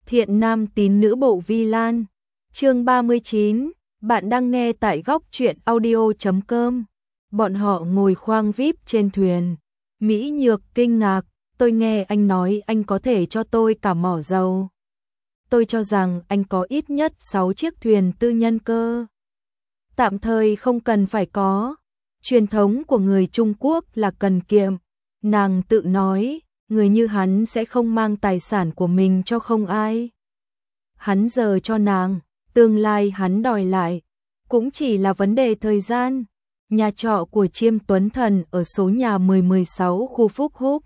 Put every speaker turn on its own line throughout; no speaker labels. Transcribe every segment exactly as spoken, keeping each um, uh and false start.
Thiện nam tín nữ bộ Vi Lan. Chương ba mươi chín, bạn đang nghe tại góc truyện audio chấm com. Bọn họ ngồi khoang vi ai pi trên thuyền. Mỹ Nhược kinh ngạc, tôi nghe anh nói anh có thể cho tôi cả mỏ dầu. Tôi cho rằng anh có ít nhất sáu chiếc thuyền tư nhân cơ. Tạm thời không cần phải có. Truyền thống của người Trung Quốc là cần kiệm. Nàng tự nói, người như hắn sẽ không mang tài sản của mình cho không ai. Hắn giờ cho nàng, tương lai hắn đòi lại, cũng chỉ là vấn đề thời gian. Nhà trọ của Chiêm Tuấn Thần ở số nhà mười mười sáu khu Phúc Húc.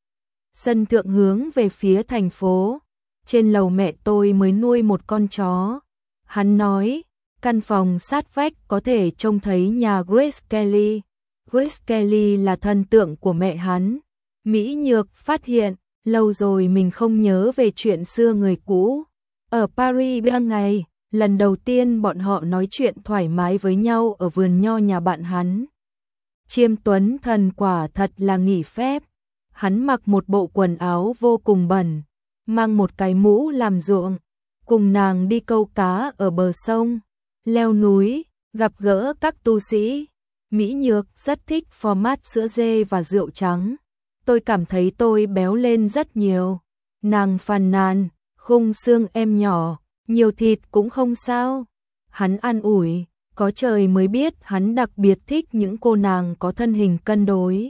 Sân thượng hướng về phía thành phố. Trên lầu mẹ tôi mới nuôi một con chó. Hắn nói, căn phòng sát vách có thể trông thấy nhà Grace Kelly. Grace Kelly là thần tượng của mẹ hắn. Mỹ Nhược phát hiện, lâu rồi mình không nhớ về chuyện xưa người cũ. Ở Paris ban ngày, lần đầu tiên bọn họ nói chuyện thoải mái với nhau ở vườn nho nhà bạn hắn. Chiêm Tuấn Thần quả thật là nghỉ phép. Hắn mặc một bộ quần áo vô cùng bẩn, mang một cái mũ làm ruộng, cùng nàng đi câu cá ở bờ sông, leo núi, gặp gỡ các tu sĩ. Mỹ Nhược rất thích format sữa dê và rượu trắng. Tôi cảm thấy tôi béo lên rất nhiều. Nàng phàn nàn, khung xương em nhỏ, nhiều thịt cũng không sao. Hắn an ủi, có trời mới biết hắn đặc biệt thích những cô nàng có thân hình cân đối.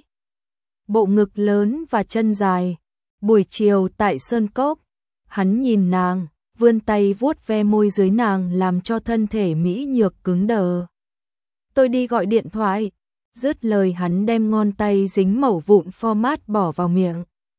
Bộ ngực lớn và chân dài. Buổi chiều tại Sơn Cốc, hắn nhìn nàng, vươn tay vuốt ve môi dưới nàng làm cho thân thể Mỹ Nhược cứng đờ. Tôi đi gọi điện thoại. Dứt lời hắn đem ngón tay dính mẩu vụn format bỏ vào miệng.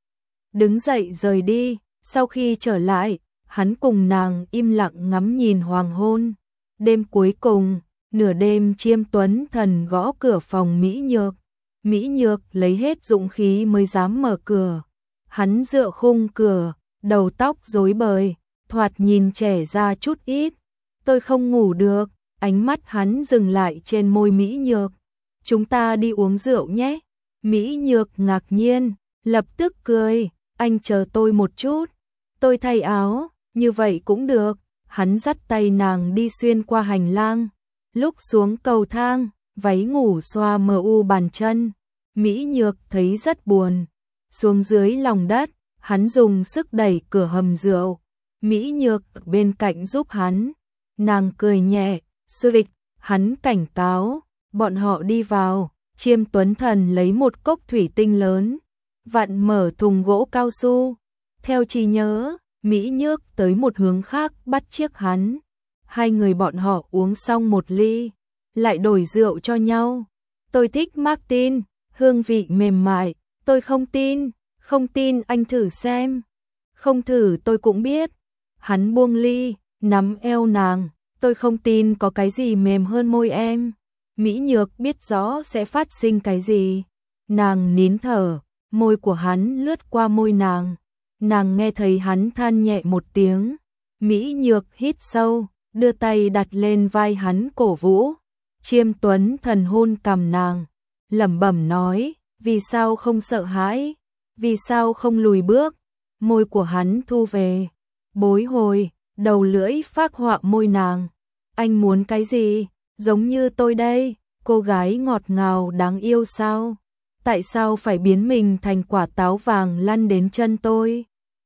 Đứng dậy rời đi, sau khi trở lại, hắn cùng nàng im lặng ngắm nhìn hoàng hôn. Đêm cuối cùng, nửa đêm Chiêm Tuấn Thần gõ cửa phòng Mỹ Nhược. Mỹ Nhược lấy hết dũng khí mới dám mở cửa. Hắn dựa khung cửa, đầu tóc rối bời, thoạt nhìn trẻ ra chút ít. Tôi không ngủ được, ánh mắt hắn dừng lại trên môi Mỹ Nhược. Chúng ta đi uống rượu nhé. Mỹ Nhược ngạc nhiên, lập tức cười, anh chờ tôi một chút. Tôi thay áo, như vậy cũng được. Hắn dắt tay nàng đi xuyên qua hành lang. Lúc xuống cầu thang, váy ngủ xoa mờ u bàn chân. Mỹ Nhược thấy rất buồn. Xuống dưới lòng đất, hắn dùng sức đẩy cửa hầm rượu. Mỹ Nhược bên cạnh giúp hắn. Nàng cười nhẹ, sư vịch, hắn cảnh cáo. Bọn họ đi vào, Chiêm Tuấn Thần lấy một cốc thủy tinh lớn, vặn mở thùng gỗ cao su. Theo trí nhớ, Mỹ Nhược tới một hướng khác bắt chiếc hắn. Hai người bọn họ uống xong một ly, lại đổi rượu cho nhau. Tôi thích Martin, hương vị mềm mại. Tôi không tin, không tin anh thử xem. Không thử tôi cũng biết. Hắn buông ly, nắm eo nàng. Tôi không tin có cái gì mềm hơn môi em. Mỹ Nhược biết rõ sẽ phát sinh cái gì. Nàng nín thở, môi của hắn lướt qua môi nàng. Nàng nghe thấy hắn than nhẹ một tiếng. Mỹ Nhược hít sâu, đưa tay đặt lên vai hắn cổ vũ. Chiêm Tuấn Thần hôn cằm nàng, lẩm bẩm nói, vì sao không sợ hãi, vì sao không lùi bước. Môi của hắn thu về, bối hồi, đầu lưỡi phác họa môi nàng. Anh muốn cái gì? Giống như tôi đây, cô gái ngọt ngào đáng yêu sao? Tại sao phải biến mình thành quả táo vàng lăn đến chân tôi?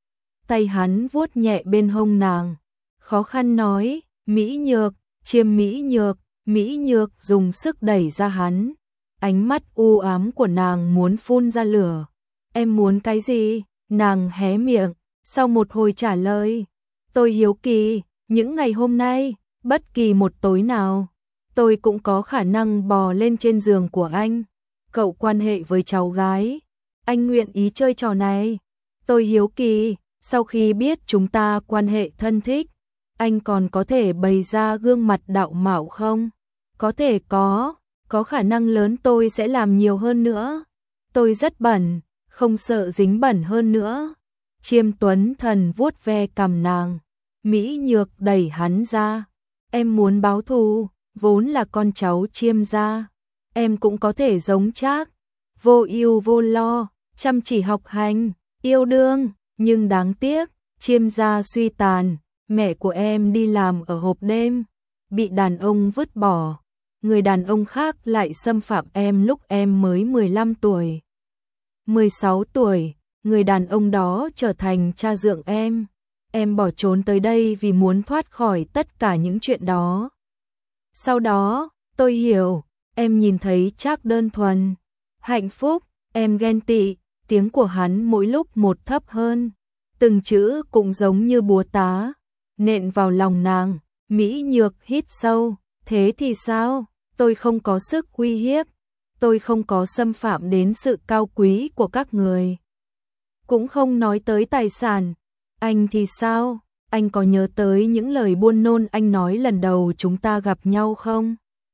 Tay hắn vuốt nhẹ bên hông nàng, khó khăn nói, Mỹ Nhược, Chiêm Mỹ Nhược. Mỹ Nhược dùng sức đẩy ra hắn. Ánh mắt u ám của nàng muốn phun ra lửa. Em muốn cái gì? Nàng hé miệng, sau một hồi trả lời. Tôi hiếu kỳ, những ngày hôm nay, bất kỳ một tối nào, tôi cũng có khả năng bò lên trên giường của anh. Cậu quan hệ với cháu gái, anh nguyện ý chơi trò này. Tôi hiếu kỳ, sau khi biết chúng ta quan hệ thân thích, anh còn có thể bày ra gương mặt đạo mạo không? Có thể có, có khả năng lớn tôi sẽ làm nhiều hơn nữa. Tôi rất bẩn, không sợ dính bẩn hơn nữa. Chiêm Tuấn Thần vuốt ve cằm nàng. Mỹ Nhược đẩy hắn ra. Em muốn báo thù, vốn là con cháu Chiêm gia. Em cũng có thể giống Trác, vô ưu vô lo, chăm chỉ học hành, yêu đương, nhưng đáng tiếc, Chiêm gia suy tàn, mẹ của em đi làm ở hộp đêm, bị đàn ông vứt bỏ. Người đàn ông khác lại xâm phạm em lúc em mới mười lăm tuổi. mười sáu tuổi, người đàn ông đó trở thành cha dượng em. Em bỏ trốn tới đây vì muốn thoát khỏi tất cả những chuyện đó. Sau đó, tôi hiểu, em nhìn thấy Trác đơn thuần, hạnh phúc, em ghen tị, tiếng của hắn mỗi lúc một thấp hơn. Từng chữ cũng giống như búa tá, nện vào lòng nàng. Mỹ Nhược hít sâu, thế thì sao? Tôi không có sức uy hiếp, tôi không có xâm phạm đến sự cao quý của các người. Cũng không nói tới tài sản, anh thì sao? Anh có nhớ tới những lời buôn nôn anh nói lần đầu chúng ta gặp nhau không?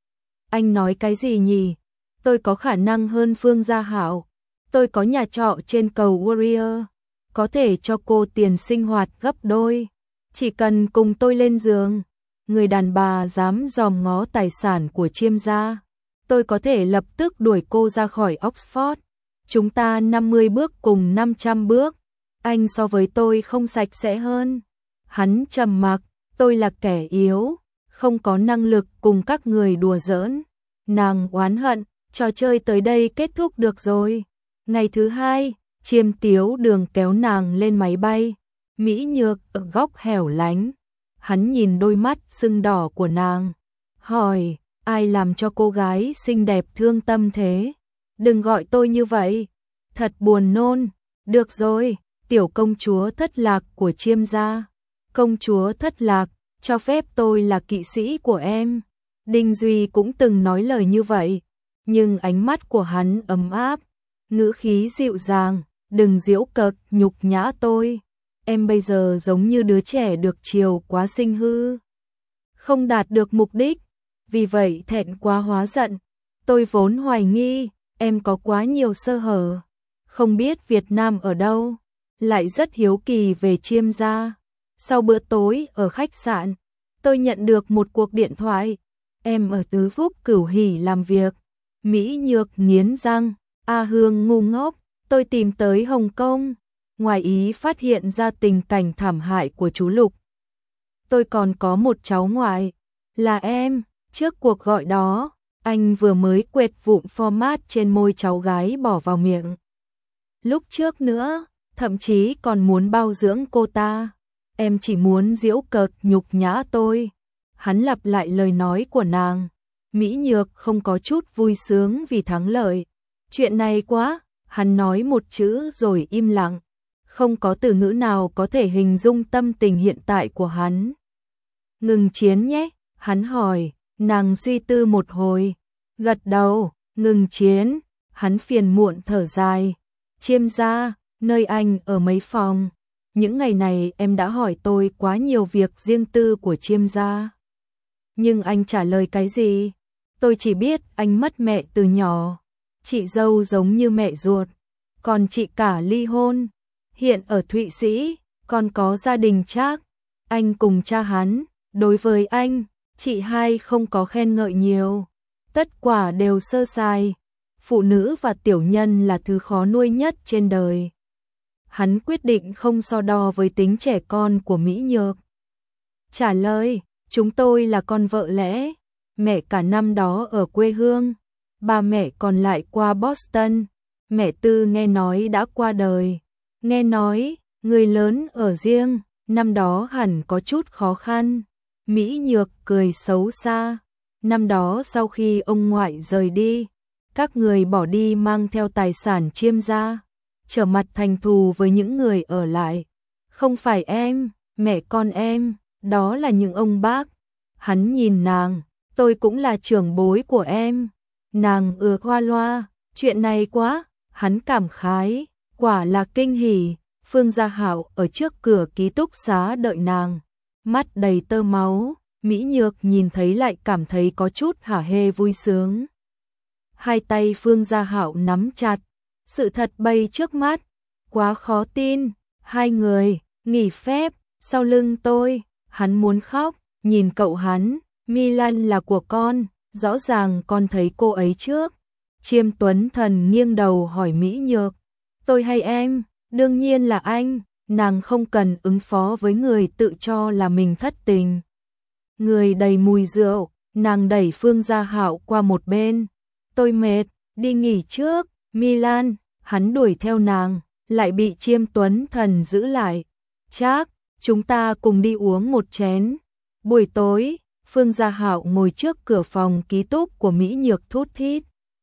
Anh nói cái gì nhỉ? Tôi có khả năng hơn Phương Gia Hạo, tôi có nhà trọ trên cầu Warrior, có thể cho cô tiền sinh hoạt gấp đôi, chỉ cần cùng tôi lên giường. Người đàn bà dám dòm ngó tài sản của Chiêm gia, tôi có thể lập tức đuổi cô ra khỏi Oxford. Chúng ta năm mươi bước cùng năm trăm bước, anh so với tôi không sạch sẽ hơn. Hắn trầm mặc, tôi là kẻ yếu, không có năng lực cùng các người đùa giỡn. Nàng oán hận, trò chơi tới đây kết thúc được rồi. Ngày thứ hai, Chiêm Tiếu Đường kéo nàng lên máy bay. Mỹ Nhược ở góc hẻo lánh. Hắn nhìn đôi mắt sưng đỏ của nàng, hỏi, ai làm cho cô gái xinh đẹp thương tâm thế? Đừng gọi tôi như vậy, thật buồn nôn. Được rồi, tiểu công chúa thất lạc của Chiêm gia. Công chúa thất lạc, cho phép tôi là kỵ sĩ của em. Đinh Duy cũng từng nói lời như vậy, nhưng ánh mắt của hắn ấm áp, ngữ khí dịu dàng, đừng giễu cợt nhục nhã tôi. Em bây giờ giống như đứa trẻ được chiều quá sinh hư, không đạt được mục đích, vì vậy thẹn quá hóa giận. Tôi vốn hoài nghi em có quá nhiều sơ hở, không biết Việt Nam ở đâu, lại rất hiếu kỳ về Chiêm gia. Sau bữa tối ở khách sạn, tôi nhận được một cuộc điện thoại, em ở Tứ Phúc Cửu Hỷ làm việc. Mỹ Nhược nghiến răng, A Hương ngu ngốc, tôi tìm tới Hồng Kông, ngoài ý phát hiện ra tình cảnh thảm hại của chú Lục. Tôi còn có một cháu ngoại, là em. Trước cuộc gọi đó, anh vừa mới quệt vụn format trên môi cháu gái bỏ vào miệng. Lúc trước nữa, thậm chí còn muốn bao dưỡng cô ta. Em chỉ muốn giễu cợt nhục nhã tôi. Hắn lặp lại lời nói của nàng. Mỹ Nhược không có chút vui sướng vì thắng lợi. Chuyện này quá, hắn nói một chữ rồi im lặng. Không có từ ngữ nào có thể hình dung tâm tình hiện tại của hắn. Ngừng chiến nhé, hắn hỏi. Nàng suy tư một hồi, gật đầu. Ngừng chiến. Hắn phiền muộn thở dài. Chiêm gia, nơi anh ở mấy phòng. Những ngày này em đã hỏi tôi quá nhiều việc riêng tư của Chiêm gia. Nhưng anh trả lời cái gì? Tôi chỉ biết anh mất mẹ từ nhỏ. Chị dâu giống như mẹ ruột. Còn chị cả ly hôn. Hiện ở Thụy Sĩ, còn có gia đình Trác. Anh cùng cha hắn, đối với anh, chị hai không có khen ngợi nhiều. Tất quả đều sơ sài. Phụ nữ và tiểu nhân là thứ khó nuôi nhất trên đời. Hắn quyết định không so đo với tính trẻ con của Mỹ Nhược. Trả lời, chúng tôi là con vợ lẽ. Mẹ cả năm đó ở quê hương, ba mẹ còn lại qua Boston. Mẹ Tư nghe nói đã qua đời. Nghe nói, người lớn ở riêng, năm đó hẳn có chút khó khăn. Mỹ Nhược cười xấu xa. Năm đó sau khi ông ngoại rời đi, các người bỏ đi mang theo tài sản Chiêm gia, trở mặt thành thù với những người ở lại. Không phải em, mẹ con em, đó là những ông bác. Hắn nhìn nàng, tôi cũng là trưởng bối của em. Nàng ừa qua loa, chuyện này quá, hắn cảm khái, quả là kinh hỉ. Phương Gia Hạo ở trước cửa ký túc xá đợi nàng, mắt đầy tơ máu. Mỹ Nhược nhìn thấy lại cảm thấy có chút hả hê vui sướng. Hai tay Phương Gia Hạo nắm chặt, sự thật bày trước mắt, quá khó tin. Hai người nghỉ phép sau lưng tôi, hắn muốn khóc. Nhìn cậu hắn, Milan là của con, rõ ràng con thấy cô ấy trước. Chiêm Tuấn Thần nghiêng đầu hỏi Mỹ Nhược, tôi hay em? Đương nhiên là anh. nàng không cần ứng phó với người tự cho là mình thất tình. Người đầy mùi rượu, nàng đẩy Phương Gia Hạo qua một bên. Tôi mệt, đi nghỉ trước, Milan, hắn đuổi theo nàng, lại bị Chiêm Tuấn Thần giữ lại. Chắc, chúng ta cùng đi uống một chén. Buổi tối, Phương Gia Hạo ngồi trước cửa phòng ký túc của Mỹ Nhược thút thít.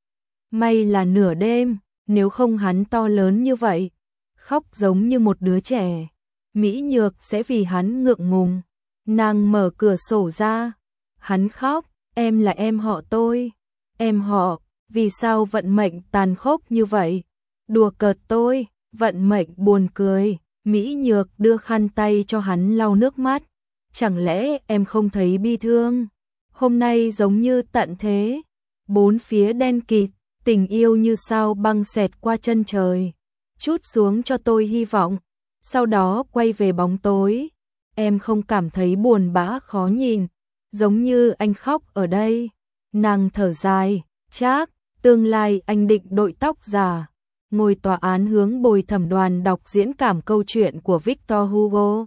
May là nửa đêm, nếu không hắn to lớn như vậy, khóc giống như một đứa trẻ. Mỹ Nhược sẽ vì hắn ngượng ngùng. Nàng mở cửa sổ ra. Hắn khóc, em là em họ tôi. Em họ, vì sao vận mệnh tàn khốc như vậy? Đùa cợt tôi, vận mệnh buồn cười. Mỹ Nhược đưa khăn tay cho hắn lau nước mắt. Chẳng lẽ em không thấy bi thương? Hôm nay giống như tận thế. Bốn phía đen kịt, tình yêu như sao băng xẹt qua chân trời. Chút xuống cho tôi hy vọng, sau đó quay về bóng tối. Em không cảm thấy buồn bã khó nhìn, giống như anh khóc ở đây. Nàng thở dài, chắc, tương lai anh định đội tóc giả. Ngồi tòa án hướng bồi thẩm đoàn đọc diễn cảm câu chuyện của Victor Hugo.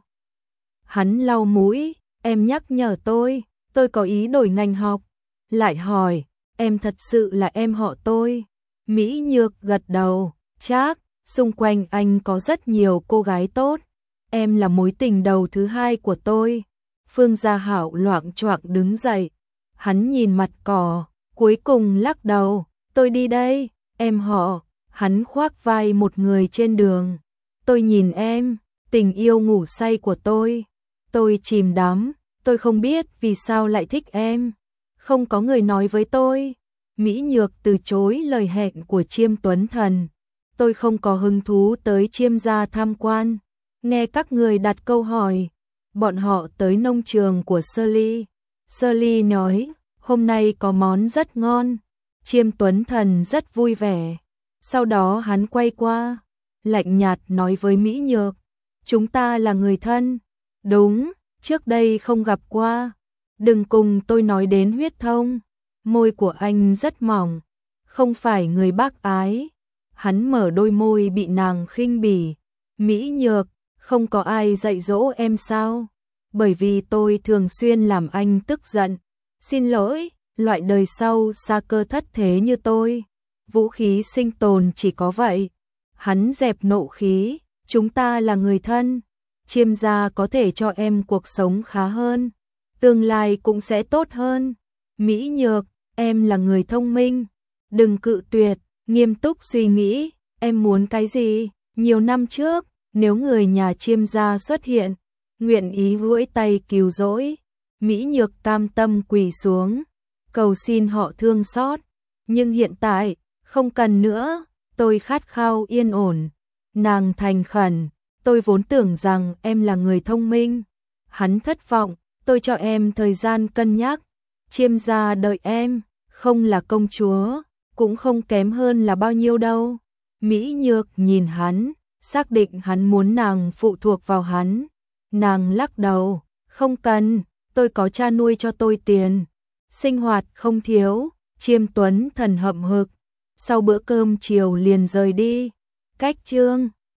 Hắn lau mũi, em nhắc nhở tôi, tôi có ý đổi ngành học. Lại hỏi, em thật sự là em họ tôi. Mỹ Nhược gật đầu, chắc, xung quanh anh có rất nhiều cô gái tốt. Em là mối tình đầu thứ hai của tôi. Phương Gia Hạo loạng choạng đứng dậy. Hắn nhìn mặt cỏ, cuối cùng lắc đầu. Tôi đi đây, em họ. Hắn khoác vai một người trên đường. Tôi nhìn em, tình yêu ngủ say của tôi. Tôi chìm đắm, tôi không biết vì sao lại thích em. Không có người nói với tôi. Mỹ Nhược từ chối lời hẹn của Chiêm Tuấn Thần. Tôi không có hứng thú tới Chiêm gia tham quan. Nghe các người đặt câu hỏi. Bọn họ tới nông trường của Shirley. Shirley nói, hôm nay có món rất ngon. Chiêm Tuấn Thần rất vui vẻ. Sau đó hắn quay qua, lạnh nhạt nói với Mỹ Nhược. Chúng ta là người thân. Đúng, trước đây không gặp qua. Đừng cùng tôi nói đến huyết thông. Môi của anh rất mỏng, không phải người bác ái. Hắn mở đôi môi bị nàng khinh bỉ. Mỹ Nhược, không có ai dạy dỗ em sao? Bởi vì tôi thường xuyên làm anh tức giận. Xin lỗi, loại đời sau xa cơ thất thế như tôi. Vũ khí sinh tồn chỉ có vậy. Hắn dẹp nộ khí, chúng ta là người thân. Chiêm gia có thể cho em cuộc sống khá hơn. Tương lai cũng sẽ tốt hơn. Mỹ Nhược, em là người thông minh. Đừng cự tuyệt, nghiêm túc suy nghĩ. Em muốn cái gì? Nhiều năm trước, nếu người nhà Chiêm gia xuất hiện, nguyện ý duỗi tay cứu rỗi. Mỹ Nhược cam tâm quỳ xuống, cầu xin họ thương xót. Nhưng hiện tại, không cần nữa, tôi khát khao yên ổn. Nàng thành khẩn, tôi vốn tưởng rằng em là người thông minh. Hắn thất vọng, tôi cho em thời gian cân nhắc. Chiêm gia đợi em, không là công chúa, cũng không kém hơn là bao nhiêu đâu. Mỹ Nhược nhìn hắn, xác định hắn muốn nàng phụ thuộc vào hắn. Nàng lắc đầu, không cần, tôi có cha nuôi cho tôi tiền. Sinh hoạt không thiếu. Chiêm Tuấn Thần hậm hực. Sau bữa cơm chiều liền rời đi. Cách chương